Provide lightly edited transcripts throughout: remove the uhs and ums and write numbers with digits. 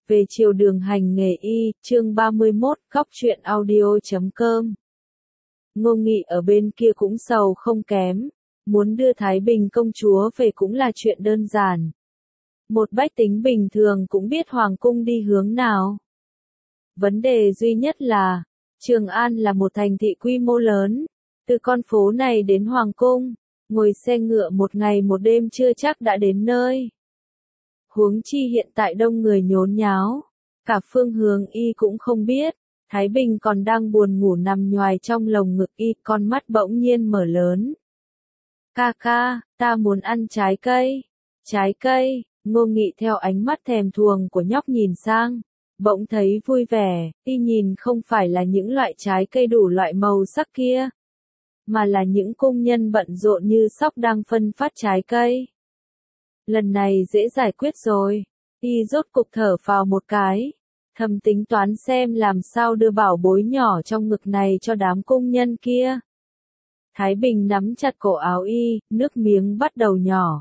Về chiều đường hành nghề y, chương 31, góc truyện audio.com. Ngô Nghị ở bên kia cũng sầu không kém, muốn đưa Thái Bình công chúa về cũng là chuyện đơn giản. Một bách tính bình thường cũng biết hoàng cung đi hướng nào. Vấn đề duy nhất là, Trường An là một thành thị quy mô lớn, từ con phố này đến hoàng cung, ngồi xe ngựa một ngày một đêm chưa chắc đã đến nơi. Huống chi hiện tại đông người nhốn nháo, cả phương hướng y cũng không biết, Thái Bình còn đang buồn ngủ nằm nhoài trong lồng ngực y, con mắt bỗng nhiên mở lớn. Ca ca, ta muốn ăn trái cây. Trái cây, Ngô Nghị theo ánh mắt thèm thuồng của nhóc nhìn sang, bỗng thấy vui vẻ, y nhìn không phải là những loại trái cây đủ loại màu sắc kia, mà là những công nhân bận rộn như sóc đang phân phát trái cây. Lần này dễ giải quyết rồi, y rốt cục thở phào một cái, thầm tính toán xem làm sao đưa bảo bối nhỏ trong ngực này cho đám công nhân kia. Thái Bình nắm chặt cổ áo y, nước miếng bắt đầu nhỏ.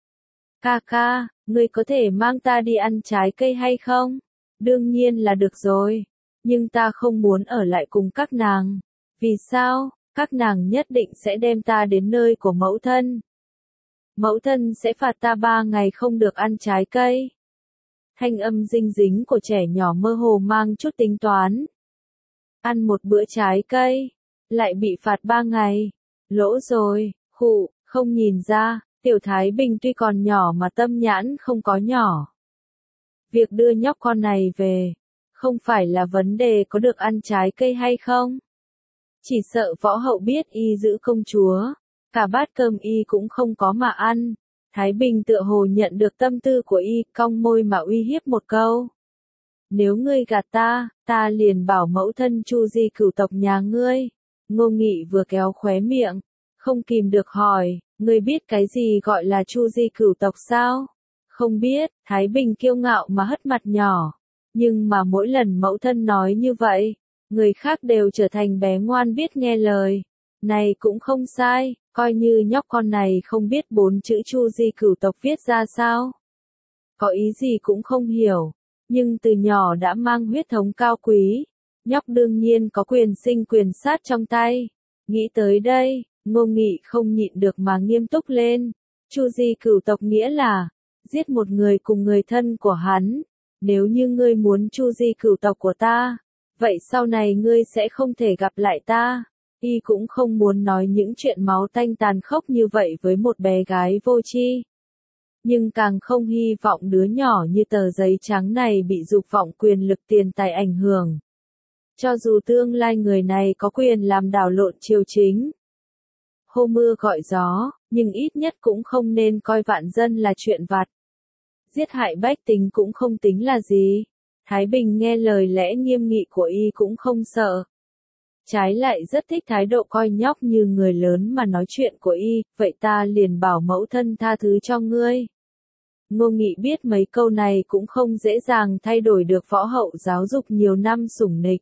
Ca ca, ngươi có thể mang ta đi ăn trái cây hay không? Đương nhiên là được rồi, nhưng ta không muốn ở lại cùng các nàng. Vì sao? Các nàng nhất định sẽ đem ta đến nơi của mẫu thân. Mẫu thân sẽ phạt ta 3 ngày không được ăn trái cây. Thanh âm dinh dính của trẻ nhỏ mơ hồ mang chút tính toán. Ăn một bữa trái cây, lại bị phạt 3 ngày. Lỗ rồi, khụ, không nhìn ra, tiểu Thái Bình tuy còn nhỏ mà tâm nhãn không có nhỏ. Việc đưa nhóc con này về, không phải là vấn đề có được ăn trái cây hay không. Chỉ sợ võ hậu biết y giữ công chúa, cả bát cơm y cũng không có mà ăn. Thái Bình tựa hồ nhận được tâm tư của y, cong môi mà uy hiếp một câu. Nếu ngươi gạt ta, ta liền bảo mẫu thân Chu Di cửu tộc nhà ngươi. Ngô Nghị vừa kéo khóe miệng, không kìm được hỏi, ngươi biết cái gì gọi là Chu Di cửu tộc sao? Không biết, Thái Bình kiêu ngạo mà hất mặt nhỏ. Nhưng mà mỗi lần mẫu thân nói như vậy, người khác đều trở thành bé ngoan biết nghe lời. Này cũng không sai, coi như nhóc con này không biết 4 chữ Chu Di cửu tộc viết ra sao. Có ý gì cũng không hiểu, nhưng từ nhỏ đã mang huyết thống cao quý, nhóc đương nhiên có quyền sinh quyền sát trong tay. Nghĩ tới đây, Ngô Nghị không nhịn được mà nghiêm túc lên. Chu Di cửu tộc nghĩa là giết một người cùng người thân của hắn. Nếu như ngươi muốn Chu Di cửu tộc của ta, vậy sau này ngươi sẽ không thể gặp lại ta. Y cũng không muốn nói những chuyện máu tanh tàn khốc như vậy với một bé gái vô tri. Nhưng càng không hy vọng đứa nhỏ như tờ giấy trắng này bị dục vọng quyền lực tiền tài ảnh hưởng. Cho dù tương lai người này có quyền làm đảo lộn triều chính, hô mưa gọi gió, nhưng ít nhất cũng không nên coi vạn dân là chuyện vặt. Giết hại bách tính cũng không tính là gì. Thái Bình nghe lời lẽ nghiêm nghị của y cũng không sợ. Trái lại rất thích thái độ coi nhóc như người lớn mà nói chuyện của y, vậy ta liền bảo mẫu thân tha thứ cho ngươi. Ngô Nghị biết mấy câu này cũng không dễ dàng thay đổi được võ hậu giáo dục nhiều năm sủng nịch.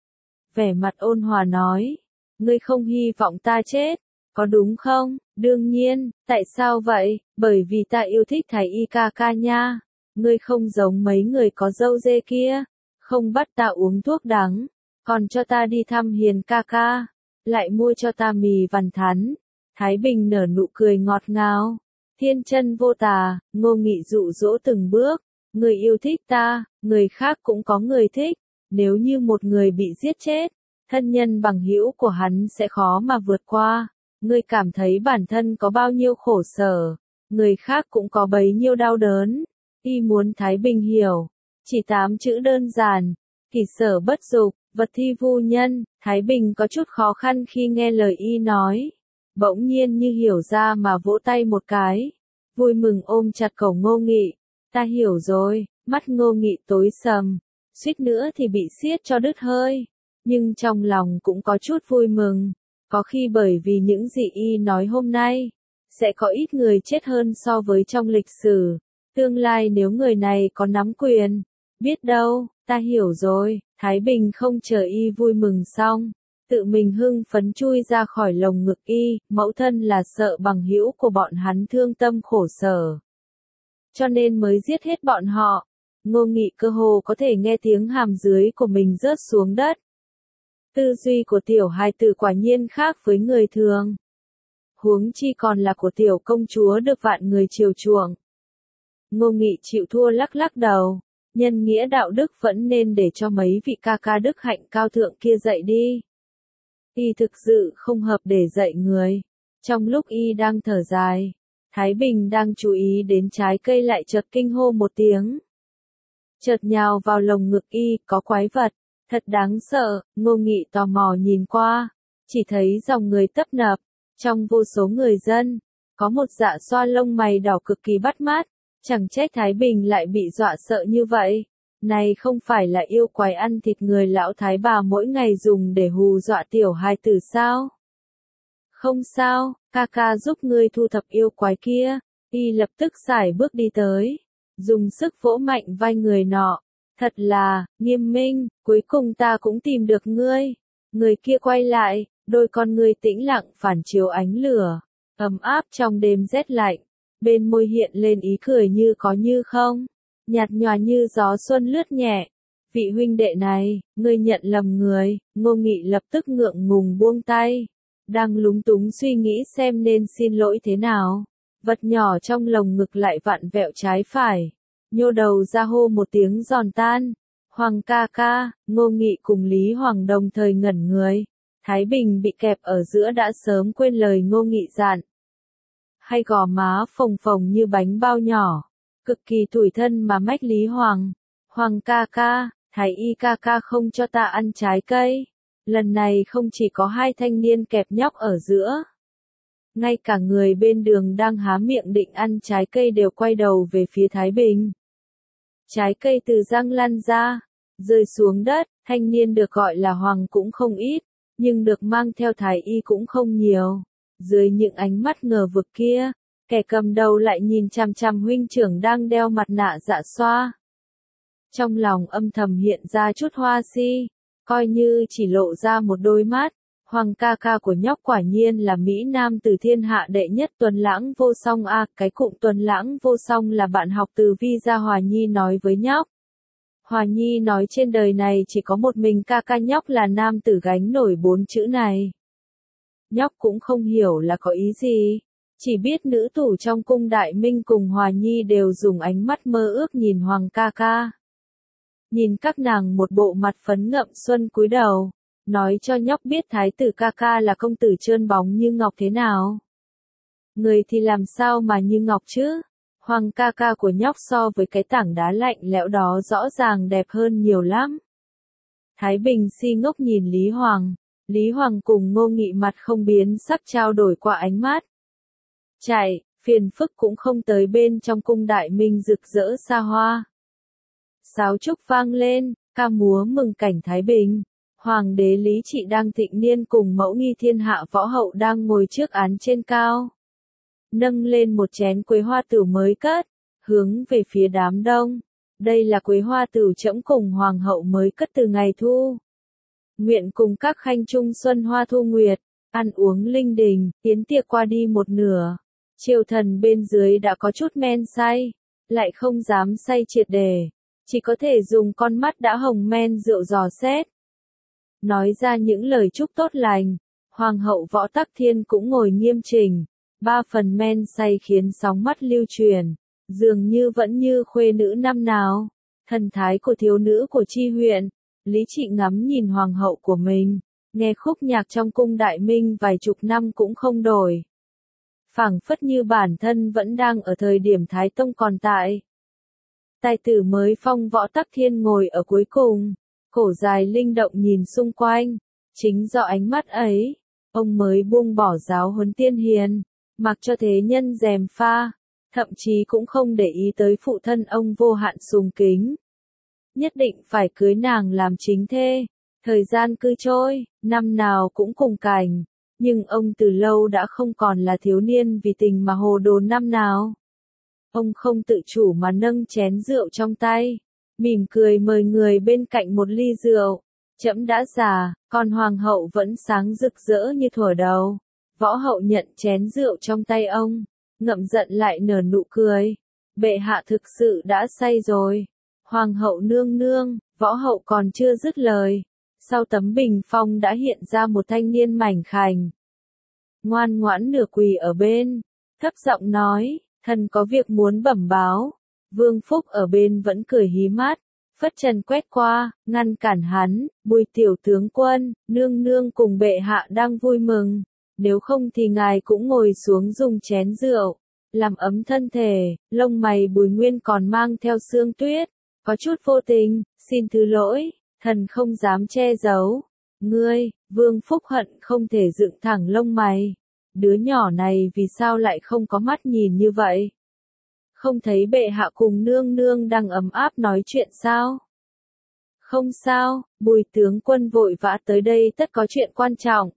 Vẻ mặt ôn hòa nói, ngươi không hy vọng ta chết, có đúng không? Đương nhiên, tại sao vậy? Bởi vì ta yêu thích Thái Y ca ca nha. Ngươi không giống mấy người có râu dê kia, không bắt ta uống thuốc đắng, còn cho ta đi thăm Hiền ca ca, lại mua cho ta mì vằn thắn. Thái Bình nở nụ cười ngọt ngào, thiên chân vô tà. Ngô Nghị dụ dỗ từng bước, người yêu thích ta, người khác cũng có người thích. Nếu như một người bị giết chết, thân nhân bằng hữu của hắn sẽ khó mà vượt qua. Ngươi cảm thấy bản thân có bao nhiêu khổ sở, người khác cũng có bấy nhiêu đau đớn. Y muốn Thái Bình hiểu, chỉ 8 chữ đơn giản, kỷ sở bất dục, vật thi vu nhân. Thái Bình có chút khó khăn khi nghe lời y nói, bỗng nhiên như hiểu ra mà vỗ tay một cái, vui mừng ôm chặt cổ Ngô Nghị. Ta hiểu rồi. Mắt Ngô Nghị tối sầm, suýt nữa thì bị siết cho đứt hơi, nhưng trong lòng cũng có chút vui mừng. Có khi bởi vì những gì y nói hôm nay, sẽ có ít người chết hơn so với trong lịch sử. Tương lai nếu người này có nắm quyền, biết đâu, ta hiểu rồi. Thái Bình không chờ y vui mừng xong, tự mình hưng phấn chui ra khỏi lồng ngực y. Mẫu thân là sợ bằng hữu của bọn hắn thương tâm khổ sở, cho nên mới giết hết bọn họ. Ngô Nghị cơ hồ có thể nghe tiếng hàm dưới của mình rớt xuống đất. Tư duy của tiểu hài tử quả nhiên khác với người thường. Huống chi còn là của tiểu công chúa được vạn người chiều chuộng. Ngô Nghị chịu thua lắc lắc đầu, nhân nghĩa đạo đức vẫn nên để cho mấy vị ca ca đức hạnh cao thượng kia dạy đi. Y thực sự không hợp để dạy người. Trong lúc y đang thở dài, Thái Bình đang chú ý đến trái cây lại chợt kinh hô một tiếng. Chợt nhào vào lồng ngực y, có quái vật, thật đáng sợ. Ngô Nghị tò mò nhìn qua, chỉ thấy dòng người tấp nập, trong vô số người dân, có một dạ xoa lông mày đỏ cực kỳ bắt mắt, chẳng trách Thái Bình lại bị dọa sợ như vậy. Này không phải là yêu quái ăn thịt người lão thái bà mỗi ngày dùng để hù dọa tiểu hài tử sao? Không sao, ca ca giúp ngươi thu thập yêu quái kia. Y lập tức sải bước đi tới, dùng sức vỗ mạnh vai người nọ. Thật là, Nghiêm Minh, cuối cùng ta cũng tìm được ngươi. Người kia quay lại, đôi con ngươi tĩnh lặng phản chiếu ánh lửa, ấm áp trong đêm rét lạnh. Bên môi hiện lên ý cười như có như không, nhạt nhòa như gió xuân lướt nhẹ. Vị huynh đệ này, ngươi nhận lầm người. Ngô Nghị lập tức ngượng ngùng buông tay, đang lúng túng suy nghĩ xem nên xin lỗi thế nào. Vật nhỏ trong lồng ngực lại vặn vẹo trái phải, nhô đầu ra hô một tiếng giòn tan. Hoàng ca ca. Ngô Nghị cùng Lý Hoàng đồng thời ngẩn người. Thái Bình bị kẹp ở giữa đã sớm quên lời Ngô Nghị dặn. Hay gò má phồng phồng như bánh bao nhỏ, cực kỳ tủi thân mà mách Lý Hoàng. Hoàng ca ca, Thái Y ca ca không cho ta ăn trái cây. Lần này không chỉ có hai thanh niên kẹp nhóc ở giữa, ngay cả người bên đường đang há miệng định ăn trái cây đều quay đầu về phía Thái Bình. Trái cây từ răng lăn ra, rơi xuống đất. Thanh niên được gọi là Hoàng cũng không ít, nhưng được mang theo Thái Y cũng không nhiều. Dưới những ánh mắt ngờ vực kia, kẻ cầm đầu lại nhìn chằm chằm huynh trưởng đang đeo mặt nạ dạ xoa. Trong lòng âm thầm hiện ra chút hoa si, coi như chỉ lộ ra một đôi mắt. Hoàng ca ca của nhóc quả nhiên là Mỹ Nam từ thiên hạ đệ nhất Tuấn Lãng Vô Song a. Cái cụm Tuấn Lãng Vô Song là bạn học từ Vi gia Hòa Nhi nói với nhóc. Hòa Nhi nói trên đời này chỉ có một mình ca ca nhóc là nam tử gánh nổi 4 chữ này. Nhóc cũng không hiểu là có ý gì, chỉ biết nữ tủ trong cung Đại Minh cùng Hòa Nhi đều dùng ánh mắt mơ ước nhìn Hoàng ca ca. Nhìn các nàng một bộ mặt phấn ngậm xuân cúi đầu, nói cho nhóc biết thái tử ca ca là công tử trơn bóng như ngọc thế nào. Người thì làm sao mà như ngọc chứ? Hoàng ca ca của nhóc so với cái tảng đá lạnh lẽo đó rõ ràng đẹp hơn nhiều lắm. Thái Bình si ngốc nhìn Lý Hoàng. Lý Hoàng cùng Ngô Nghị mặt không biến sắc trao đổi qua ánh mắt. Chạy, phiền phức cũng không tới bên trong cung Đại Minh rực rỡ xa hoa. Sáo trúc vang lên, ca múa mừng cảnh Thái Bình. Hoàng đế Lý Trị đang thịnh niên cùng mẫu nghi thiên hạ võ hậu đang ngồi trước án trên cao. Nâng lên một chén quế hoa tửu mới cất, hướng về phía đám đông. Đây là quế hoa tửu trẫm cùng hoàng hậu mới cất từ ngày thu. Nguyện cùng các khanh trung xuân hoa thu nguyệt, ăn uống linh đình. Tiến tiệc qua đi một nửa. Triều thần bên dưới đã có chút men say, lại không dám say triệt để, chỉ có thể dùng con mắt đã hồng men rượu dò xét. Nói ra những lời chúc tốt lành. Hoàng hậu Võ Tắc Thiên cũng ngồi nghiêm chỉnh. 3 phần men say khiến sóng mắt lưu truyền, dường như vẫn như khuê nữ năm nào. Thần thái của thiếu nữ của Chi huyện. Lý Trị ngắm nhìn hoàng hậu của mình, nghe khúc nhạc trong cung Đại Minh vài chục năm cũng không đổi. Phảng phất như bản thân vẫn đang ở thời điểm Thái Tông còn tại. Tài tử mới phong Võ Tắc Thiên ngồi ở cuối cùng, cổ dài linh động nhìn xung quanh. Chính do ánh mắt ấy, ông mới buông bỏ giáo huấn tiên hiền, mặc cho thế nhân gièm pha, thậm chí cũng không để ý tới phụ thân ông vô hạn sùng kính. Nhất định phải cưới nàng làm chính thê. Thời gian cứ trôi, năm nào cũng cùng cảnh, nhưng ông từ lâu đã không còn là thiếu niên vì tình mà hồ đồ năm nào. Ông không tự chủ mà nâng chén rượu trong tay, mỉm cười mời người bên cạnh một ly rượu. Trẫm đã già, còn hoàng hậu vẫn sáng rực rỡ như thuở đầu. Võ hậu nhận chén rượu trong tay ông, ngậm giận lại nở nụ cười. Bệ hạ thực sự đã say rồi. Hoàng hậu nương nương, võ hậu còn chưa dứt lời. Sau tấm bình phong đã hiện ra một thanh niên mảnh khảnh. Ngoan ngoãn nửa quỳ ở bên, thấp giọng nói, thần có việc muốn bẩm báo. Vương Phúc ở bên vẫn cười hí mắt, phất trần quét qua, ngăn cản hắn, Bùi tiểu tướng quân, nương nương cùng bệ hạ đang vui mừng. Nếu không thì ngài cũng ngồi xuống dùng chén rượu, làm ấm thân thể. Lông mày Bùi Nguyên còn mang theo sương tuyết, có chút vô tình, xin thứ lỗi, thần không dám che giấu. Ngươi, Vương Phúc hận không thể dựng thẳng lông mày. Đứa nhỏ này vì sao lại không có mắt nhìn như vậy? Không thấy bệ hạ cùng nương nương đang ấm áp nói chuyện sao? Không sao, Bùi tướng quân vội vã tới đây tất có chuyện quan trọng.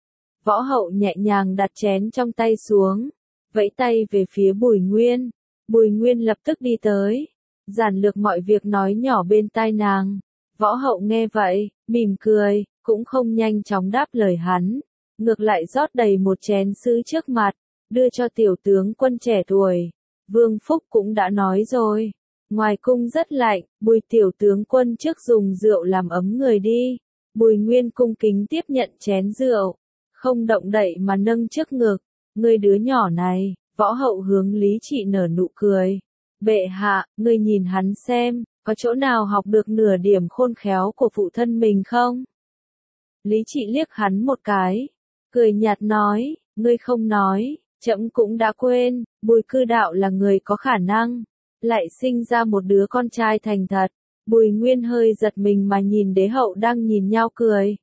Võ hậu nhẹ nhàng đặt chén trong tay xuống, vẫy tay về phía Bùi Nguyên. Bùi Nguyên lập tức đi tới, giản lược mọi việc nói nhỏ bên tai nàng. Võ hậu nghe vậy, mỉm cười, cũng không nhanh chóng đáp lời hắn. Ngược lại rót đầy một chén sứ trước mặt, đưa cho tiểu tướng quân trẻ tuổi. Vương Phúc cũng đã nói rồi, ngoài cung rất lạnh, Bùi tiểu tướng quân trước dùng rượu làm ấm người đi. Bùi Nguyên cung kính tiếp nhận chén rượu, không động đậy mà nâng trước ngực. Ngươi đứa nhỏ này, võ hậu hướng Lý Trị nở nụ cười. Bệ hạ, ngươi nhìn hắn xem, có chỗ nào học được nửa điểm khôn khéo của phụ thân mình không? Lý Trị liếc hắn một cái, cười nhạt nói, ngươi không nói, trẫm cũng đã quên, Bùi Cư Đạo là người có khả năng, lại sinh ra một đứa con trai thành thật. Bùi Nguyên hơi giật mình mà nhìn đế hậu đang nhìn nhau cười.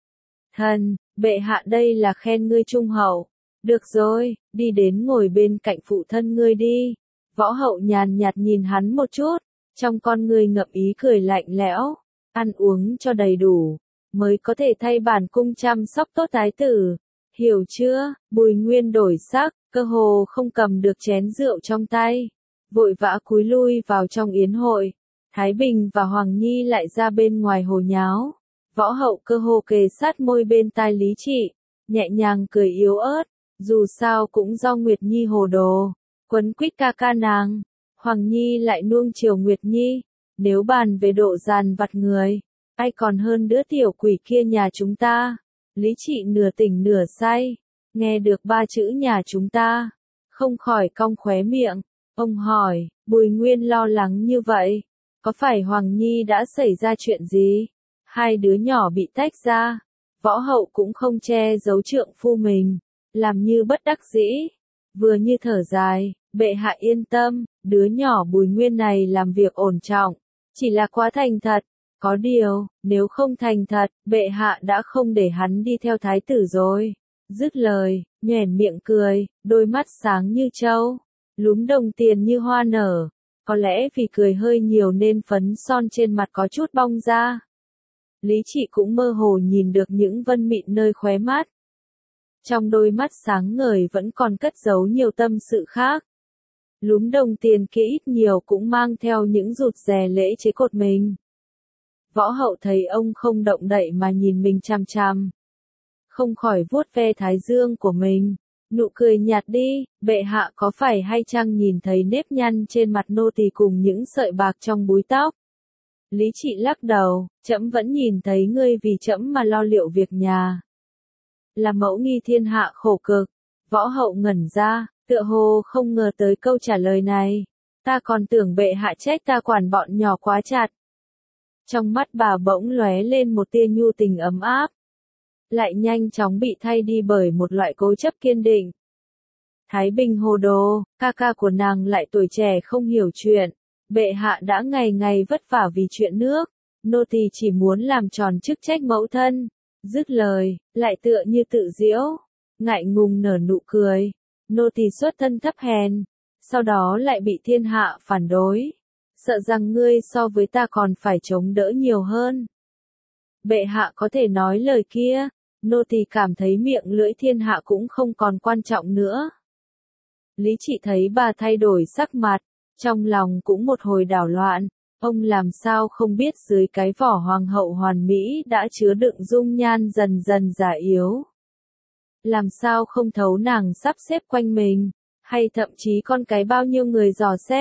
Thần, bệ hạ đây là khen ngươi trung hậu. Được rồi, đi đến ngồi bên cạnh phụ thân ngươi đi. Võ hậu nhàn nhạt nhìn hắn một chút, trong con ngươi ngậm ý cười lạnh lẽo. Ăn uống cho đầy đủ, mới có thể thay bản cung chăm sóc tốt thái tử. Hiểu chưa? Bùi Nguyên đổi sắc, cơ hồ không cầm được chén rượu trong tay. Vội vã cúi lui vào trong yến hội. Thái Bình và Hoàng Nhi lại ra bên ngoài hồ nháo. Võ hậu cơ hồ kề sát môi bên tai Lý Trị, nhẹ nhàng cười yếu ớt. Dù sao cũng do Nguyệt Nhi hồ đồ, quấn quýt ca ca nàng. Hoàng Nhi lại nuông chiều Nguyệt Nhi. Nếu bàn về độ giàn vặt người, ai còn hơn đứa tiểu quỷ kia nhà chúng ta. Lý Trị nửa tỉnh nửa say, nghe được ba chữ nhà chúng ta, không khỏi cong khóe miệng. Ông hỏi, Bùi Nguyên lo lắng như vậy, có phải Hoàng Nhi đã xảy ra chuyện gì? Hai đứa nhỏ bị tách ra, võ hậu cũng không che giấu trượng phu mình, làm như bất đắc dĩ, vừa như thở dài, bệ hạ yên tâm, đứa nhỏ Bùi Nguyên này làm việc ổn trọng, chỉ là quá thành thật. Có điều, nếu không thành thật, bệ hạ đã không để hắn đi theo thái tử rồi. Dứt lời, nhoẻn miệng cười, đôi mắt sáng như trâu, lúm đồng tiền như hoa nở. Có lẽ vì cười hơi nhiều nên phấn son trên mặt có chút bong ra. Lý Trị cũng mơ hồ nhìn được những vân mịn nơi khóe mắt. Trong đôi mắt sáng ngời vẫn còn cất giấu nhiều tâm sự khác. Lúm đồng tiền kia ít nhiều cũng mang theo những rụt rè lễ chế cột mình. Võ hậu thấy ông không động đậy mà nhìn mình chằm chằm, không khỏi vuốt ve thái dương của mình, nụ cười nhạt đi. Bệ hạ có phải hay chăng nhìn thấy nếp nhăn trên mặt nô tỳ cùng những sợi bạc trong búi tóc? Lý Trị lắc đầu, trẫm vẫn nhìn thấy ngươi vì trẫm mà lo liệu việc nhà, là mẫu nghi thiên hạ khổ cực. Võ hậu ngẩn ra, tựa hồ không ngờ tới câu trả lời này. Ta còn tưởng bệ hạ trách ta quản bọn nhỏ quá chặt. Trong mắt bà bỗng lóe lên một tia nhu tình ấm áp, lại nhanh chóng bị thay đi bởi một loại cố chấp kiên định. Thái Bình hồ đồ, ca ca của nàng lại tuổi trẻ không hiểu chuyện. Bệ hạ đã ngày ngày vất vả vì chuyện nước, nô tỳ chỉ muốn làm tròn chức trách mẫu thân. Dứt lời, lại tựa như tự giễu, ngại ngùng nở nụ cười. Nô tỳ xuất thân thấp hèn, sau đó lại bị thiên hạ phản đối. Sợ rằng ngươi so với ta còn phải chống đỡ nhiều hơn. Bệ hạ có thể nói lời kia, nô tỳ cảm thấy miệng lưỡi thiên hạ cũng không còn quan trọng nữa. Lý Trị thấy bà thay đổi sắc mặt, trong lòng cũng một hồi đảo loạn. Ông làm sao không biết dưới cái vỏ hoàng hậu hoàn mỹ đã chứa đựng dung nhan dần dần già yếu. Làm sao không thấu nàng sắp xếp quanh mình, hay thậm chí con cái bao nhiêu người dò xét,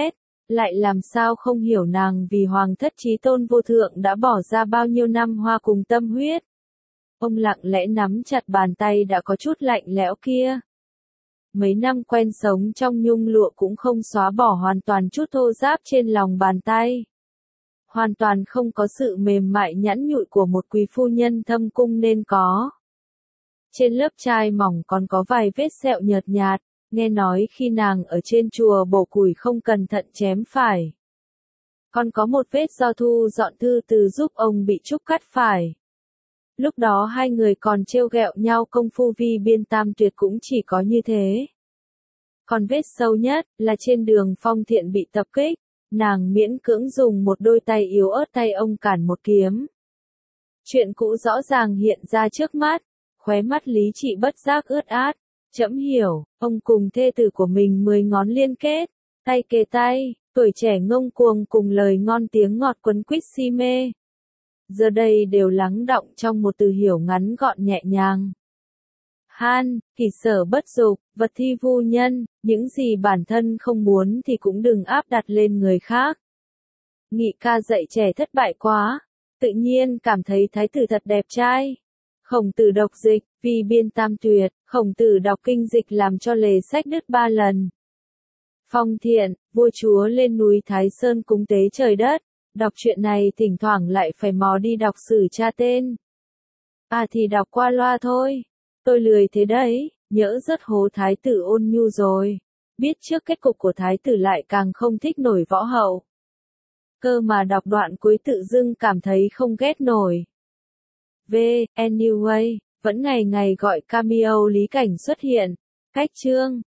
lại làm sao không hiểu nàng vì hoàng thất chí tôn vô thượng đã bỏ ra bao nhiêu năm hoa cùng tâm huyết. Ông lặng lẽ nắm chặt bàn tay đã có chút lạnh lẽo kia. Mấy năm quen sống trong nhung lụa cũng không xóa bỏ hoàn toàn chút thô ráp trên lòng bàn tay. Hoàn toàn không có sự mềm mại nhẵn nhụi của một quý phu nhân thâm cung nên có. Trên lớp trai mỏng còn có vài vết sẹo nhợt nhạt, nghe nói khi nàng ở trên chùa bổ củi không cẩn thận chém phải. Còn có một vết do thu dọn thư từ giúp ông bị trúc cắt phải. Lúc đó hai người còn trêu ghẹo nhau công phu vi biên tam tuyệt cũng chỉ có như thế. Còn vết sâu nhất là trên đường Phong Thiện bị tập kích, nàng miễn cưỡng dùng một đôi tay yếu ớt tay ông cản một kiếm. Chuyện cũ rõ ràng hiện ra trước mắt, khóe mắt Lý Trị bất giác ướt át. Trẫm hiểu, ông cùng thê tử của mình 10 ngón liên kết, tay kề tay, tuổi trẻ ngông cuồng cùng lời ngon tiếng ngọt quấn quýt si mê. Giờ đây đều lắng đọng trong một từ hiểu ngắn gọn nhẹ nhàng. Han, kỳ sở bất dục, vật thi vu nhân, những gì bản thân không muốn thì cũng đừng áp đặt lên người khác. Nghị ca dạy trẻ thất bại quá, tự nhiên cảm thấy thái tử thật đẹp trai. Khổng Tử đọc dịch, vì biên tam tuyệt, Khổng Tử đọc kinh dịch làm cho lề sách đứt 3 lần. Phong Thiện, vua chúa lên núi Thái Sơn cúng tế trời đất, đọc chuyện này thỉnh thoảng lại phải mò đi đọc sử tra tên. À thì đọc qua loa thôi, tôi lười thế đấy, nhỡ rất hố thái tử Ôn Nhu rồi. Biết trước kết cục của thái tử lại càng không thích nổi võ hậu. Cơ mà đọc đoạn cuối tự dưng cảm thấy không ghét nổi. Anyway, vẫn ngày ngày gọi cameo Lý Cảnh xuất hiện. Cách chương